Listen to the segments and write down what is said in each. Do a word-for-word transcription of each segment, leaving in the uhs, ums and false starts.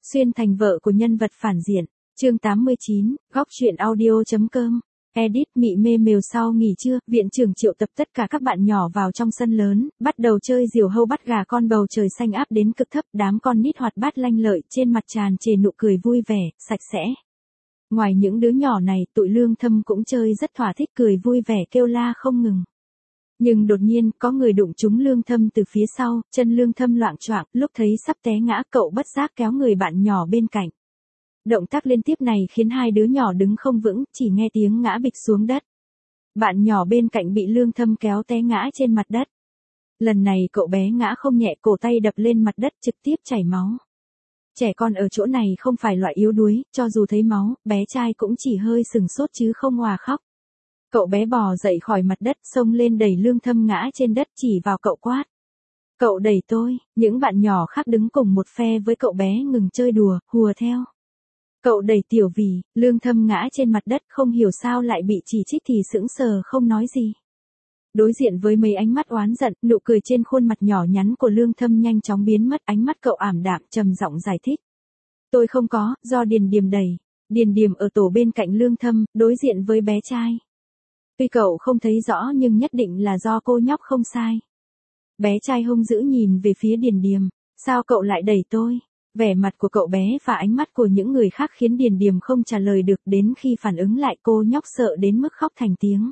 Xuyên thành vợ của nhân vật phản diện. Chương tám mươi chín, góc truyện audio.com. Edit mị mê mều sau nghỉ trưa, viện trưởng triệu tập tất cả các bạn nhỏ vào trong sân lớn, bắt đầu chơi diều hâu bắt gà con bầu trời xanh áp đến cực thấp, đám con nít hoạt bát lanh lợi, trên mặt tràn trề nụ cười vui vẻ, sạch sẽ. Ngoài những đứa nhỏ này, tụi Lương Thâm cũng chơi rất thỏa thích, cười vui vẻ kêu la không ngừng. Nhưng đột nhiên, có người đụng trúng Lương Thâm từ phía sau, chân Lương Thâm loạng choạng, lúc thấy sắp té ngã, cậu bất giác kéo người bạn nhỏ bên cạnh. Động tác liên tiếp này khiến hai đứa nhỏ đứng không vững, chỉ nghe tiếng ngã bịch xuống đất. Bạn nhỏ bên cạnh bị Lương Thâm kéo té ngã trên mặt đất. Lần này cậu bé ngã không nhẹ, cổ tay đập lên mặt đất trực tiếp chảy máu. Trẻ con ở chỗ này không phải loại yếu đuối, cho dù thấy máu, bé trai cũng chỉ hơi sừng sốt chứ không òa khóc. Cậu bé bò dậy khỏi mặt đất, xông lên đẩy Lương Thâm ngã trên đất, chỉ vào cậu quát. Cậu đẩy tôi, những bạn nhỏ khác đứng cùng một phe với cậu bé ngừng chơi đùa, hùa theo. Cậu đẩy Tiểu Vy, Lương Thâm ngã trên mặt đất, không hiểu sao lại bị chỉ trích thì sững sờ không nói gì. Đối diện với mấy ánh mắt oán giận, nụ cười trên khuôn mặt nhỏ nhắn của Lương Thâm nhanh chóng biến mất, ánh mắt cậu ảm đạm trầm giọng giải thích. Tôi không có, do Điền Điềm đẩy. Điền Điềm ở tổ bên cạnh Lương Thâm, đối diện với bé trai. Tuy cậu không thấy rõ nhưng nhất định là do cô nhóc không sai. Bé trai hung dữ nhìn về phía Điền Điềm, sao cậu lại đẩy tôi? Vẻ mặt của cậu bé và ánh mắt của những người khác khiến Điền Điềm không trả lời được, đến khi phản ứng lại cô nhóc sợ đến mức khóc thành tiếng.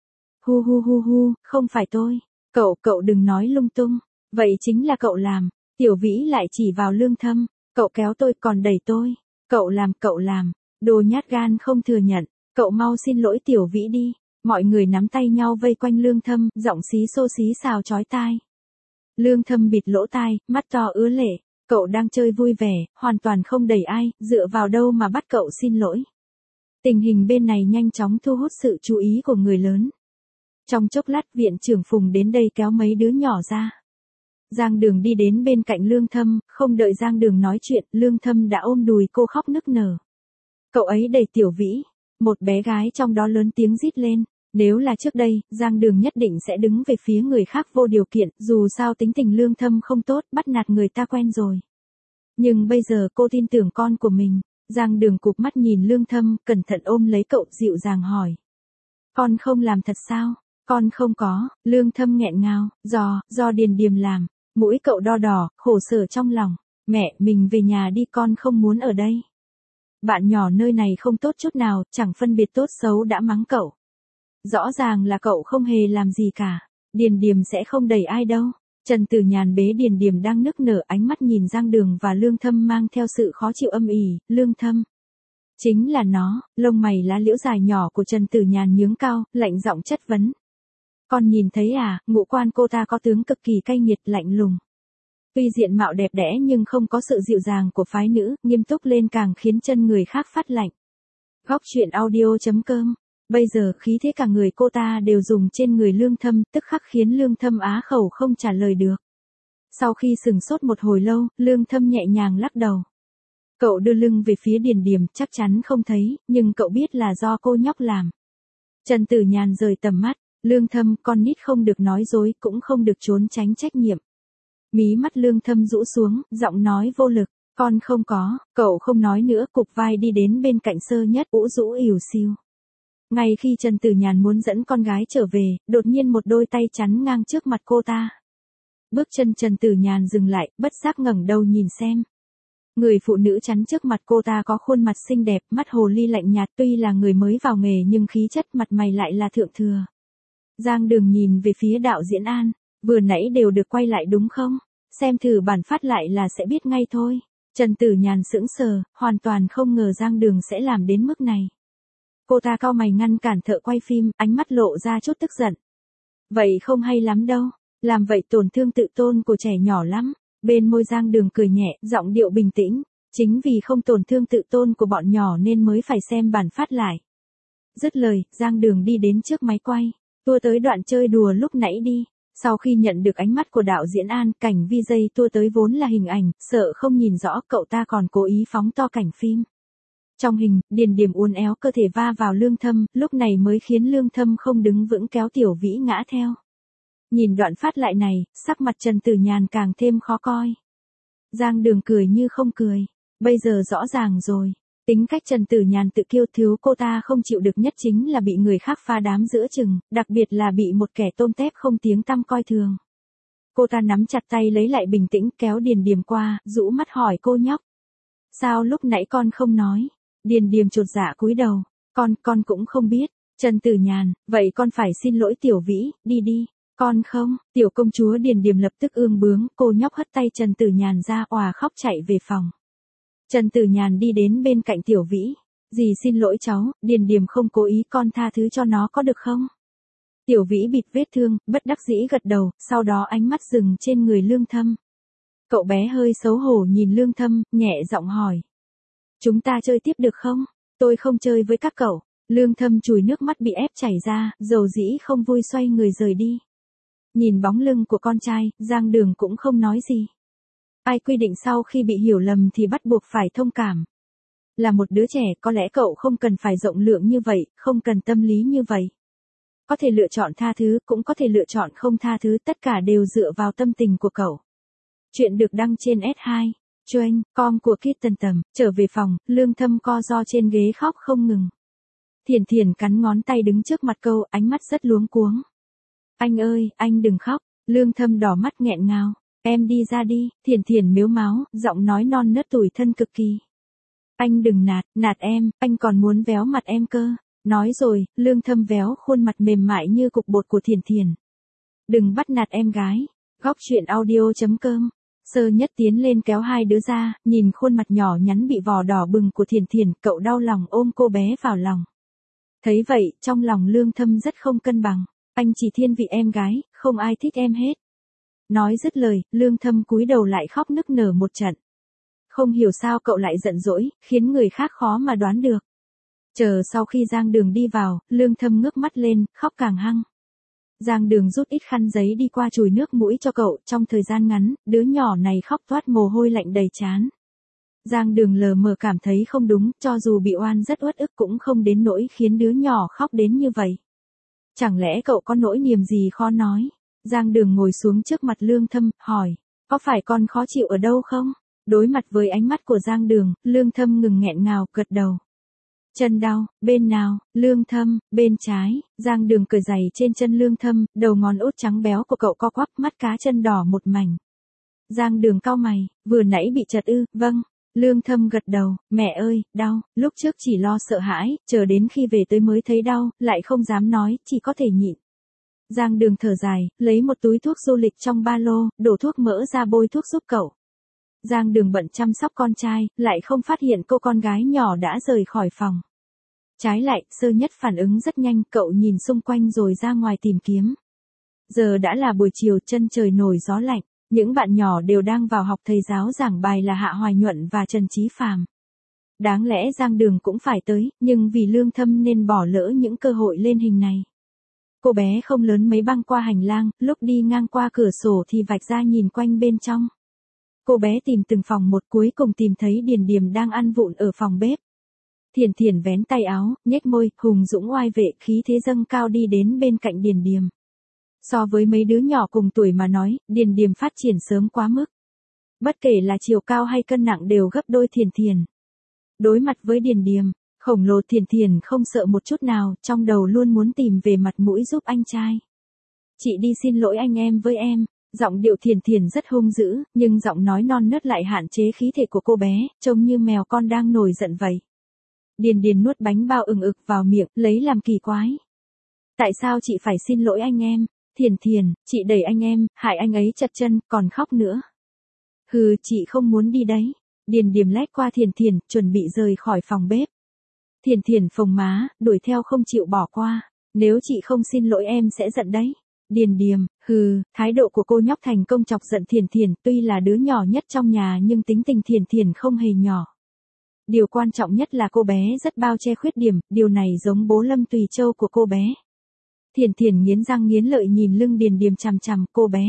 Hu hu hu hu, không phải tôi. Cậu, cậu đừng nói lung tung. Vậy chính là cậu làm. Tiểu Vĩ lại chỉ vào Lương Thâm. Cậu kéo tôi còn đẩy tôi. Cậu làm, cậu làm. Đồ nhát gan không thừa nhận. Cậu mau xin lỗi Tiểu Vĩ đi. Mọi người nắm tay nhau vây quanh Lương Thâm, giọng xí xô xí xào chói tai. Lương Thâm bịt lỗ tai, mắt to ứa lệ. Cậu đang chơi vui vẻ, hoàn toàn không đẩy ai, dựa vào đâu mà bắt cậu xin lỗi. Tình hình bên này nhanh chóng thu hút sự chú ý của người lớn. Trong chốc lát, viện trưởng Phùng đến đây kéo mấy đứa nhỏ ra. Giang Đường đi đến bên cạnh Lương Thâm, không đợi Giang Đường nói chuyện, Lương Thâm đã ôm đùi cô khóc nức nở. Cậu ấy đẩy Tiểu Vĩ, một bé gái trong đó lớn tiếng rít lên. Nếu là trước đây, Giang Đường nhất định sẽ đứng về phía người khác vô điều kiện, dù sao tính tình Lương Thâm không tốt, bắt nạt người ta quen rồi. Nhưng bây giờ cô tin tưởng con của mình. Giang Đường cụp mắt nhìn Lương Thâm, cẩn thận ôm lấy cậu, dịu dàng hỏi. Con không làm thật sao? Con không có. Lương Thâm nghẹn ngào, do, do Điền Điềm làm. Mũi cậu đo đỏ, khổ sở trong lòng. Mẹ, mình về nhà đi, con không muốn ở đây. Bạn nhỏ nơi này không tốt chút nào, chẳng phân biệt tốt xấu đã mắng cậu. Rõ ràng là cậu không hề làm gì cả. Điền Điềm sẽ không đẩy ai đâu. Trần Tử Nhàn bế Điền Điềm đang nức nở, ánh mắt nhìn Giang Đường và Lương Thâm mang theo sự khó chịu âm ỉ. Lương Thâm. Chính là nó. Lông mày lá liễu dài nhỏ của Trần Tử Nhàn nhướng cao, lạnh giọng chất vấn. Con nhìn thấy à, ngũ quan cô ta có tướng cực kỳ cay nghiệt, lạnh lùng. Tuy diện mạo đẹp đẽ nhưng không có sự dịu dàng của phái nữ, nghiêm túc lên càng khiến chân người khác phát lạnh. Góc truyện audio.com. Bây giờ khí thế cả người cô ta đều dùng trên người Lương Thâm, tức khắc khiến Lương Thâm á khẩu không trả lời được. Sau khi sừng sốt một hồi lâu, Lương Thâm nhẹ nhàng lắc đầu. Cậu đưa lưng về phía Điền Điềm, chắc chắn không thấy, nhưng cậu biết là do cô nhóc làm. Trần Tử Nhàn rời tầm mắt. Lương Thâm, con nít không được nói dối, cũng không được trốn tránh trách nhiệm. Mí mắt Lương Thâm rũ xuống, giọng nói vô lực. Con không có. Cậu không nói nữa, cụp vai đi đến bên cạnh Sơ Nhất, ủ rũ ỉu xìu. Ngay khi Trần Tử Nhàn muốn dẫn con gái trở về, đột nhiên một đôi tay chắn ngang trước mặt cô ta. Bước chân Trần Tử Nhàn dừng lại, bất giác ngẩng đầu nhìn xem. Người phụ nữ chắn trước mặt cô ta có khuôn mặt xinh đẹp, mắt hồ ly lạnh nhạt, tuy là người mới vào nghề nhưng khí chất mặt mày lại là thượng thừa. Giang Đường nhìn về phía đạo diễn An, vừa nãy đều được quay lại đúng không? Xem thử bản phát lại là sẽ biết ngay thôi. Trần Tử Nhàn sững sờ, hoàn toàn không ngờ Giang Đường sẽ làm đến mức này. Cô ta cau mày ngăn cản thợ quay phim, ánh mắt lộ ra chút tức giận. Vậy không hay lắm đâu, làm vậy tổn thương tự tôn của trẻ nhỏ lắm. Bên môi Giang Đường cười nhẹ, giọng điệu bình tĩnh. Chính vì không tổn thương tự tôn của bọn nhỏ nên mới phải xem bản phát lại. Dứt lời, Giang Đường đi đến trước máy quay. Tua tới đoạn chơi đùa lúc nãy đi. Sau khi nhận được ánh mắt của đạo diễn An, cảnh vi dây tua tới vốn là hình ảnh, sợ không nhìn rõ, cậu ta còn cố ý phóng to cảnh phim. Trong hình, Điền Điềm uốn éo cơ thể va vào Lương Thâm, lúc này mới khiến Lương Thâm không đứng vững, kéo Tiểu Vĩ ngã theo. Nhìn đoạn phát lại này, sắc mặt Trần Tử Nhàn càng thêm khó coi. Giang Đường cười như không cười. Bây giờ rõ ràng rồi. Tính cách Trần Tử Nhàn tự kiêu, thứ cô ta không chịu được nhất chính là bị người khác phá đám giữa chừng, đặc biệt là bị một kẻ tôm tép không tiếng tăm coi thường. Cô ta nắm chặt tay lấy lại bình tĩnh, kéo Điền Điềm qua, rũ mắt hỏi cô nhóc. Sao lúc nãy con không nói? Điền Điềm chột dạ cúi đầu. Con, con cũng không biết. Trần Tử Nhàn, vậy con phải xin lỗi Tiểu Vĩ, đi đi. Con không, tiểu công chúa Điền Điềm lập tức ương bướng, cô nhóc hất tay Trần Tử Nhàn ra, òa khóc chạy về phòng. Trần Tử Nhàn đi đến bên cạnh Tiểu Vĩ. Dì xin lỗi cháu, Điền Điềm không cố ý, con tha thứ cho nó có được không? Tiểu Vĩ bịt vết thương, bất đắc dĩ gật đầu, sau đó ánh mắt dừng trên người Lương Thâm. Cậu bé hơi xấu hổ nhìn Lương Thâm, nhẹ giọng hỏi. Chúng ta chơi tiếp được không? Tôi không chơi với các cậu. Lương Thâm chùi nước mắt bị ép chảy ra, dầu dĩ không vui xoay người rời đi. Nhìn bóng lưng của con trai, Giang Đường cũng không nói gì. Ai quy định sau khi bị hiểu lầm thì bắt buộc phải thông cảm. Là một đứa trẻ, có lẽ cậu không cần phải rộng lượng như vậy, không cần tâm lý như vậy. Có thể lựa chọn tha thứ, cũng có thể lựa chọn không tha thứ, tất cả đều dựa vào tâm tình của cậu. Chuyện được đăng trên ét hai. Choanh, com của Kitten Tầm, trở về phòng, Lương Thâm co ro trên ghế khóc không ngừng. Thiền Thiền cắn ngón tay đứng trước mặt câu, ánh mắt rất luống cuống. Anh ơi, anh đừng khóc. Lương Thâm đỏ mắt nghẹn ngào. Em đi ra đi. Thiền Thiền mếu máo, giọng nói non nớt tủi thân cực kỳ. Anh đừng nạt, nạt em, anh còn muốn véo mặt em cơ. Nói rồi, Lương Thâm véo khuôn mặt mềm mại như cục bột của Thiền Thiền. Đừng bắt nạt em gái. Góc truyện audio chấm com. Sơ Nhất tiến lên kéo hai đứa ra, nhìn khuôn mặt nhỏ nhắn bị vò đỏ bừng của Thiền Thiền, cậu đau lòng ôm cô bé vào lòng. Thấy vậy, trong lòng Lương Thâm rất không cân bằng. Anh chỉ thiên vị em gái, không ai thích em hết. Nói dứt lời, Lương Thâm cúi đầu lại khóc nức nở một trận. Không hiểu sao cậu lại giận dỗi, khiến người khác khó mà đoán được. Chờ sau khi Giang Đường đi vào, Lương Thâm ngước mắt lên, khóc càng hăng. Giang Đường rút ít khăn giấy đi qua chùi nước mũi cho cậu, trong thời gian ngắn, đứa nhỏ này khóc toát mồ hôi lạnh đầy trán. Giang Đường lờ mờ cảm thấy không đúng, cho dù bị oan rất uất ức cũng không đến nỗi khiến đứa nhỏ khóc đến như vậy. Chẳng lẽ cậu có nỗi niềm gì khó nói? Giang Đường ngồi xuống trước mặt Lương Thâm, hỏi, có phải con khó chịu ở đâu không? Đối mặt với ánh mắt của Giang Đường, Lương Thâm ngừng nghẹn ngào, gật đầu. Chân đau, bên nào? Lương Thâm, bên trái. Giang Đường cởi giày trên chân Lương Thâm, đầu ngón út trắng béo của cậu co quắp, mắt cá chân đỏ một mảnh. Giang Đường cau mày, vừa nãy bị chật ư? Vâng. Lương Thâm gật đầu, mẹ ơi, đau, lúc trước chỉ lo sợ hãi, chờ đến khi về tới mới thấy đau, lại không dám nói, chỉ có thể nhịn. Giang Đường thở dài, lấy một túi thuốc du lịch trong ba lô, đổ thuốc mỡ ra bôi thuốc giúp cậu. Giang Đường bận chăm sóc con trai, lại không phát hiện cô con gái nhỏ đã rời khỏi phòng. Trái lại, Sơ Nhất phản ứng rất nhanh, cậu nhìn xung quanh rồi ra ngoài tìm kiếm. Giờ đã là buổi chiều, chân trời nổi gió lạnh, những bạn nhỏ đều đang vào học, thầy giáo giảng bài là Hạ Hoài Nhuận và Trần Chí Phàm. Đáng lẽ Giang Đường cũng phải tới, nhưng vì Lương Thâm nên bỏ lỡ những cơ hội lên hình này. Cô bé không lớn mấy băng qua hành lang, lúc đi ngang qua cửa sổ thì vạch ra nhìn quanh bên trong. Cô bé tìm từng phòng một, cuối cùng tìm thấy Điền Điềm đang ăn vụng ở phòng bếp. Thiền Thiền vén tay áo, nhếch môi, hùng dũng oai vệ, khí thế dâng cao đi đến bên cạnh Điền Điềm. So với mấy đứa nhỏ cùng tuổi mà nói, Điền Điềm phát triển sớm quá mức. Bất kể là chiều cao hay cân nặng đều gấp đôi Thiền Thiền. Đối mặt với Điền Điềm, khổng lồ Thiền Thiền không sợ một chút nào, trong đầu luôn muốn tìm về mặt mũi giúp anh trai. Chị đi xin lỗi anh em với em. Giọng điệu Thiền Thiền rất hung dữ, nhưng giọng nói non nớt lại hạn chế khí thể của cô bé, trông như mèo con đang nổi giận vậy. Điền Điền nuốt bánh bao ừng ực vào miệng, lấy làm kỳ quái. Tại sao chị phải xin lỗi anh em? Thiền Thiền, chị đẩy anh em, hại anh ấy chật chân, còn khóc nữa. Hừ, chị không muốn đi đấy. Điền Điềm lách qua Thiền Thiền, chuẩn bị rời khỏi phòng bếp. Thiền Thiền phồng má, đuổi theo không chịu bỏ qua. Nếu chị không xin lỗi em sẽ giận đấy. Điền Điềm, hừ, thái độ của cô nhóc thành công chọc giận Thiền Thiền, tuy là đứa nhỏ nhất trong nhà nhưng tính tình Thiền Thiền không hề nhỏ. Điều quan trọng nhất là cô bé rất bao che khuyết điểm, điều này giống bố Lâm Tùy Châu của cô bé. Thiền Thiền nghiến răng nghiến lợi nhìn lưng Điền Điềm chằm chằm, cô bé.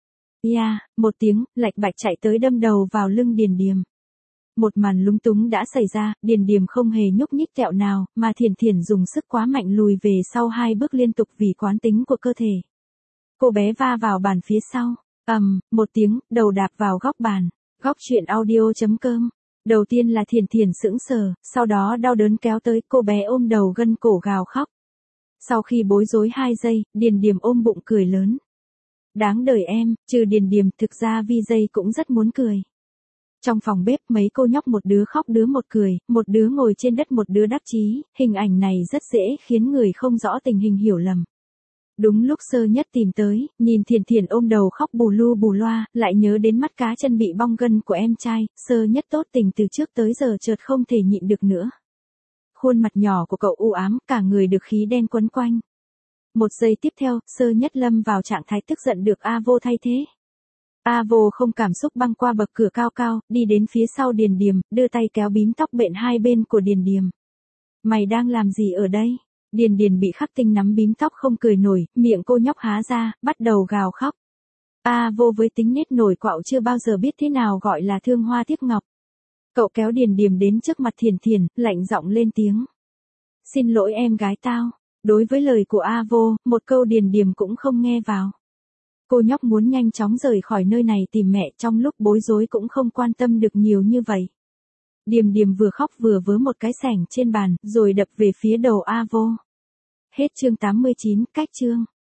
Ya, một tiếng, lạch bạch chạy tới đâm đầu vào lưng Điền Điềm. Một màn lúng túng đã xảy ra, Điền Điềm không hề nhúc nhích tẹo nào, mà Thiền Thiền dùng sức quá mạnh lùi về sau hai bước liên tục vì quán tính của cơ thể. Cô bé va vào bàn phía sau, ầm, um, một tiếng, đầu đạp vào góc bàn. Góc truyện audio chấm com Đầu tiên là Thiền Thiền sững sờ, sau đó đau đớn kéo tới, cô bé ôm đầu gân cổ gào khóc. Sau khi bối rối hai giây, Điền Điềm ôm bụng cười lớn. Đáng đời em, trừ Điền Điềm, thực ra Vi Dây cũng rất muốn cười. Trong phòng bếp mấy cô nhóc một đứa khóc đứa một cười, một đứa ngồi trên đất một đứa đắc chí, hình ảnh này rất dễ khiến người không rõ tình hình hiểu lầm. Đúng lúc Sơ Nhất tìm tới, nhìn Thiền Thiền ôm đầu khóc bù lu bù loa, lại nhớ đến mắt cá chân bị bong gân của em trai, Sơ Nhất tốt tình từ trước tới giờ chợt không thể nhịn được nữa. Khuôn mặt nhỏ của cậu u ám, cả người được khí đen quấn quanh. Một giây tiếp theo, Sơ Nhất lâm vào trạng thái tức giận được A Vô thay thế. A Vô không cảm xúc băng qua bậc cửa cao cao, đi đến phía sau Điền Điềm, đưa tay kéo bím tóc bện hai bên của Điền Điềm. Mày đang làm gì ở đây? Điền Điền bị Khắc Tinh nắm bím tóc không cười nổi, miệng cô nhóc há ra, bắt đầu gào khóc. A Vô với tính nết nổi quạo chưa bao giờ biết thế nào gọi là thương hoa tiếc ngọc. Cậu kéo Điền Điềm đến trước mặt Thiền Thiền, lạnh giọng lên tiếng. Xin lỗi em gái tao. Đối với lời của A Vô, một câu Điền Điềm cũng không nghe vào. Cô nhóc muốn nhanh chóng rời khỏi nơi này tìm mẹ, trong lúc bối rối cũng không quan tâm được nhiều như vậy. Điềm Điềm vừa khóc vừa vớ một cái xẻng trên bàn, rồi đập về phía đầu A Vô. Hết chương tám mươi chín, cách chương.